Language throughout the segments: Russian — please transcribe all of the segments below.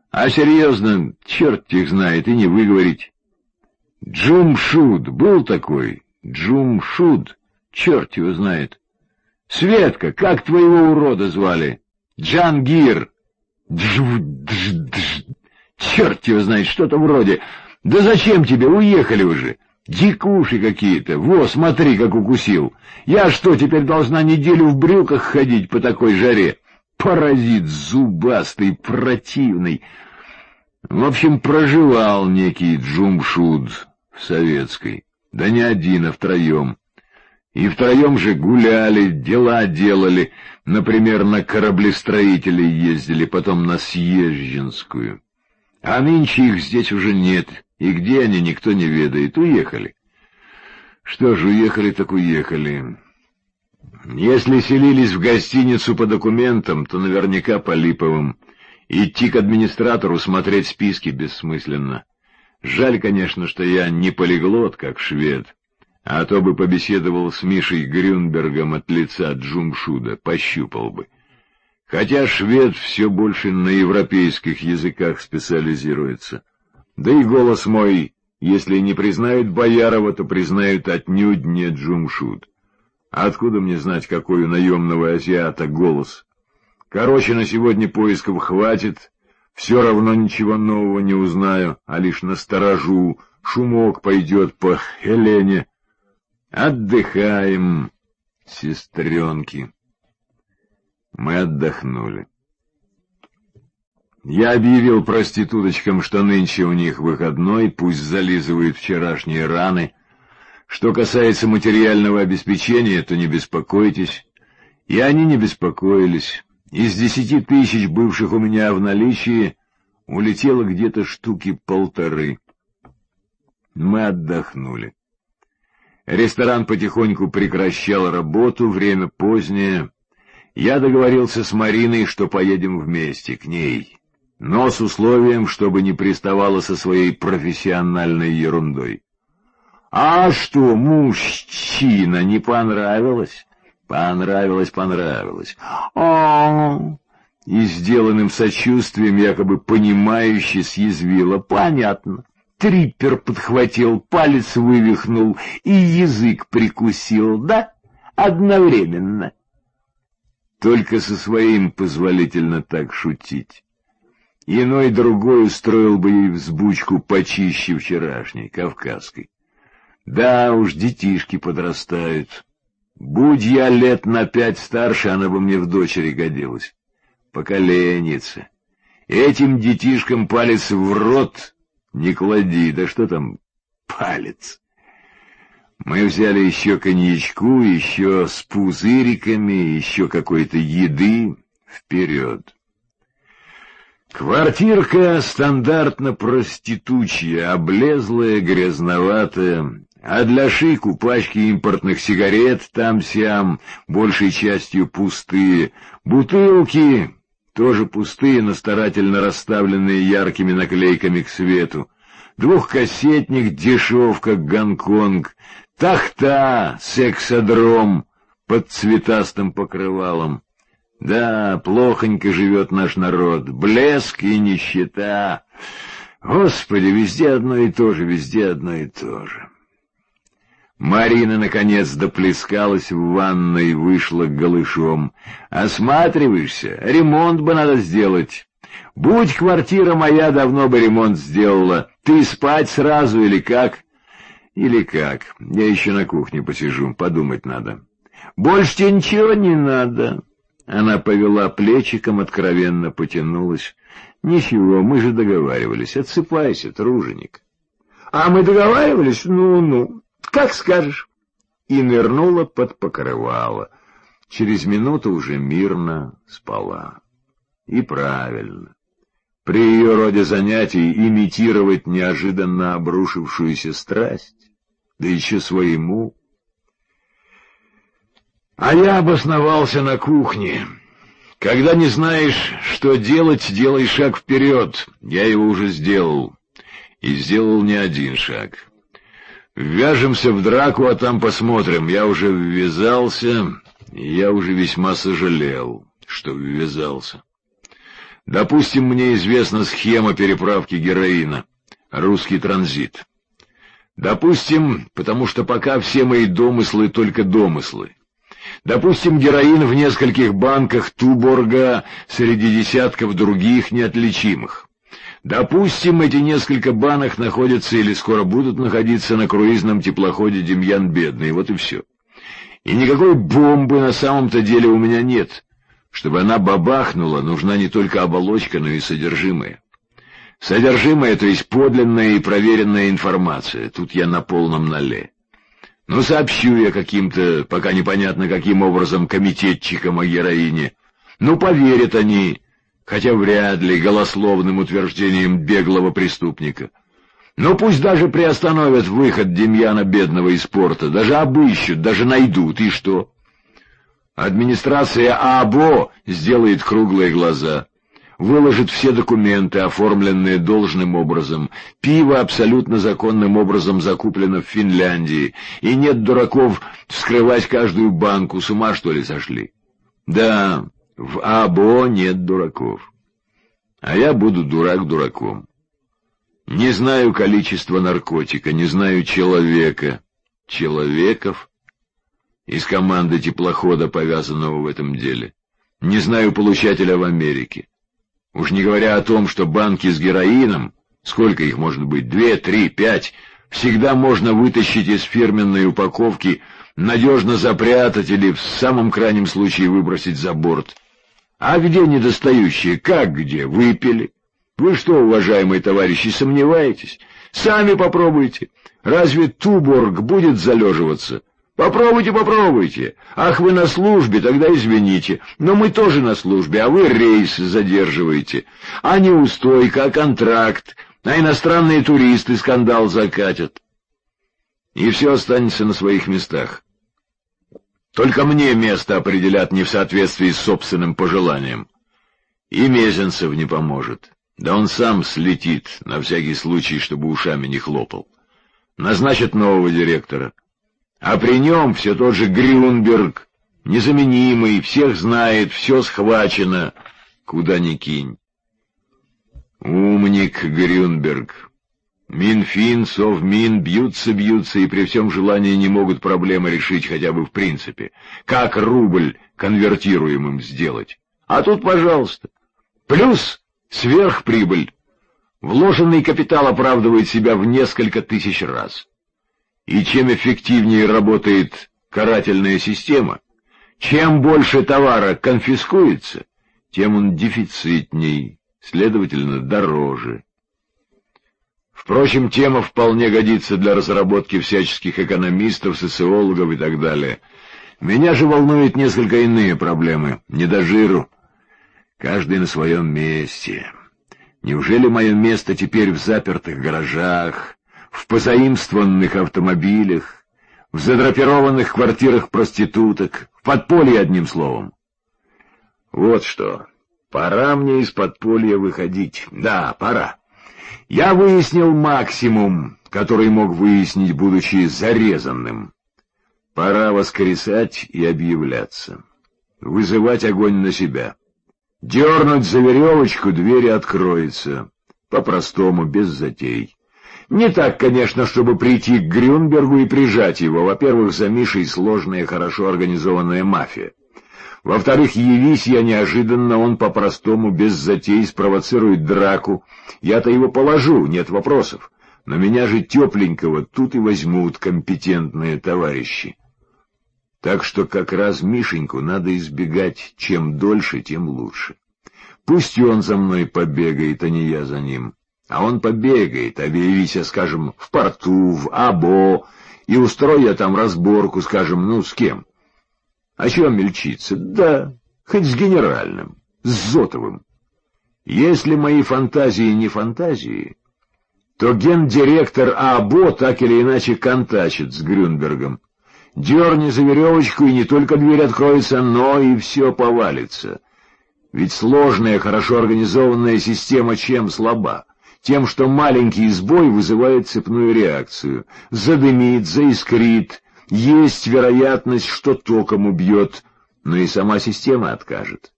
А серьезно, черт их знает, и не выговорить. Джумшуд был такой, Джумшуд, черт его знает. Светка, как твоего урода звали? Джангир. Черт его знает, что-то вроде. Да зачем тебе, уехали уже. Дикуши какие-то, во, смотри, как укусил. Я что, теперь должна неделю в брюках ходить по такой жаре? Паразит зубастый, противный. В общем, проживал некий Джумшуд в Советской. Да не один, а втроем. И втроем же гуляли, дела делали. Например, на кораблестроителей ездили, потом на Съезженскую. А нынче их здесь уже нет. И где они, никто не ведает. Уехали. Что ж, уехали так уехали. Если селились в гостиницу по документам, то наверняка по липовым. Идти к администратору смотреть списки бессмысленно. Жаль, конечно, что я не полиглот, как швед. А то бы побеседовал с Мишей Грюнбергом от лица Джумшуда, пощупал бы. Хотя швед все больше на европейских языках специализируется. Да и голос мой, если не признают Боярова, то признают отнюдь не Джумшуд. Откуда мне знать, какой у наемного азиата голос? Короче, на сегодня поисков хватит, все равно ничего нового не узнаю, а лишь насторожу, шумок пойдет по Хелене. Отдыхаем, сестренки. Мы отдохнули. Я объявил проституточкам, что нынче у них выходной, пусть зализывают вчерашние раны. Что касается материального обеспечения, то не беспокойтесь. И они не беспокоились. Из 10 000 бывших у меня в наличии улетело где-то штуки 1,5. Мы отдохнули. Ресторан потихоньку прекращал работу, время позднее. Я договорился с Мариной, что поедем вместе к ней. Но с условием, чтобы не приставала со своей профессиональной ерундой. А что, мужчина, не понравилось? Понравилось. И сделанным сочувствием, якобы понимающе съязвила. Понятно. Триппер подхватил, палец вывихнул и язык прикусил, да? Одновременно. Только со своим позволительно так шутить. Иной другой устроил бы ей взбучку почище вчерашней, кавказской. Да уж, детишки подрастают. Будь я лет на 5 старше, она бы мне в дочери годилась. Поколенница. Этим детишкам палец в рот не клади, да что там палец. Мы взяли еще коньячку, еще с пузыриками, еще какой-то еды. Вперед. Квартирка стандартно проститучья, облезлая, грязноватая, а для шику пачки импортных сигарет там-сям, большей частью пустые, бутылки тоже пустые, но старательно расставленные яркими наклейками к свету, двухкассетник дешев, как Гонконг, тахта, сексодром под цветастым покрывалом. Да, плохонько живет наш народ, блеск и нищета. Господи, везде одно и то же, везде одно и то же. Марина, наконец, доплескалась в ванной и вышла голышом. Осматриваешься? Ремонт бы надо сделать. Будь квартира моя, давно бы ремонт сделала. Ты спать сразу или как? Или как? Я еще на кухне посижу, подумать надо. Больше тебе ничего не надо. Она повела плечиком, откровенно потянулась. Ничего, мы же договаривались. Отсыпайся, труженик. А мы договаривались? Ну-ну. Как скажешь. И нырнула под покрывало. Через минуту уже мирно спала. И правильно. При ее роде занятий имитировать неожиданно обрушившуюся страсть, да еще своему. А я обосновался на кухне. Когда не знаешь, что делать, делай шаг вперед. Я его уже сделал. И сделал не один шаг. Ввяжемся в драку, а там посмотрим. Я уже ввязался, и я уже весьма сожалел, что ввязался. Допустим, мне известна схема переправки героина. Русский транзит. Допустим, потому что пока все мои домыслы только домыслы. Допустим, героин в нескольких банках Туборга среди десятков других неотличимых. Допустим, эти несколько банок находятся или скоро будут находиться на круизном теплоходе «Демьян Бедный». Вот и все. И никакой бомбы на самом-то деле у меня нет. Чтобы она бабахнула, нужна не только оболочка, но и содержимое. Содержимое, то есть подлинная и проверенная информация. Тут я на полном нале. Ну, сообщу я каким-то, пока непонятно каким образом, комитетчикам о героине. Ну, поверят они, хотя вряд ли, голословным утверждением беглого преступника. Ну, пусть даже приостановят выход Демьяна Бедного из порта, даже обыщут, даже найдут, и что? Администрация ААБО сделает круглые глаза, выложит все документы, оформленные должным образом. Пиво абсолютно законным образом закуплено в Финляндии, и нет дураков вскрывать каждую банку, с ума что ли сошли? Да, в ААБО нет дураков. А я буду дурак дураком. Не знаю количества наркотика, не знаю человека. Человеков? Из команды теплохода, повязанного в этом деле. Не знаю получателя в Америке. Уж не говоря о том, что банки с героином, сколько их может быть, 2, 3, 5, всегда можно вытащить из фирменной упаковки, надежно запрятать или в самом крайнем случае выбросить за борт. А где недостающие? Как где? Выпили. Вы что, уважаемые товарищи, сомневаетесь? Сами попробуйте. Разве Туборг будет залеживаться? Попробуйте, попробуйте. Ах, вы на службе, тогда извините. Но мы тоже на службе, а вы рейс задерживаете. А неустойка, а контракт, а иностранные туристы скандал закатят. И все останется на своих местах. Только мне место определят не в соответствии с собственным пожеланием. И Мезенцев не поможет. Да он сам слетит, на всякий случай, чтобы ушами не хлопал. Назначат нового директора. А при нем все тот же Грюнберг, незаменимый, всех знает, все схвачено, куда ни кинь. Умник Грюнберг. Минфин, Совмин бьются и при всем желании не могут проблемы решить хотя бы в принципе. Как рубль конвертируемым сделать? А тут, пожалуйста, плюс сверхприбыль. Вложенный капитал оправдывает себя в несколько тысяч раз. И чем эффективнее работает карательная система, чем больше товара конфискуется, тем он дефицитней, следовательно, дороже. Впрочем, тема вполне годится для разработки всяческих экономистов, социологов и так далее. Меня же волнуют несколько иные проблемы. Не до жиру. Каждый на своем месте. Неужели мое место теперь в запертых гаражах, в позаимствованных автомобилях, в задрапированных квартирах проституток, в подполье, одним словом? Вот что. Пора мне из подполья выходить. Да, пора. Я выяснил максимум, который мог выяснить, будучи зарезанным. Пора воскресать и объявляться. Вызывать огонь на себя. Дернуть за веревочку, дверь откроется. По-простому, без затей. Не так, конечно, чтобы прийти к Грюнбергу и прижать его. Во-первых, за Мишей сложная, хорошо организованная мафия. Во-вторых, явись я неожиданно, он по-простому, без затей, спровоцирует драку. Я-то его положу, нет вопросов. Но меня же тепленького тут и возьмут компетентные товарищи. Так что как раз Мишеньку надо избегать, чем дольше, тем лучше. Пусть и он за мной побегает, а не я за ним. А он побегает, объявись я, скажем, в порту, в АБО, и устрою я там разборку, скажем, ну, с кем? О чем мельчиться? Да, хоть с генеральным, с Зотовым. Если мои фантазии не фантазии, то гендиректор АБО так или иначе контачит с Грюнбергом. Дерни за веревочку, и не только дверь откроется, но и все повалится. Ведь сложная, хорошо организованная система чем слаба? Тем, что маленький сбой вызывает цепную реакцию. Задымит, заискрит, есть вероятность, что током убьет, но и сама система откажет.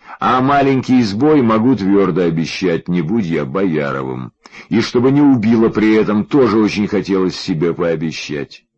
А маленький сбой могу твердо обещать, не будь я Бояровым. И чтобы не убило при этом, тоже очень хотелось себе пообещать.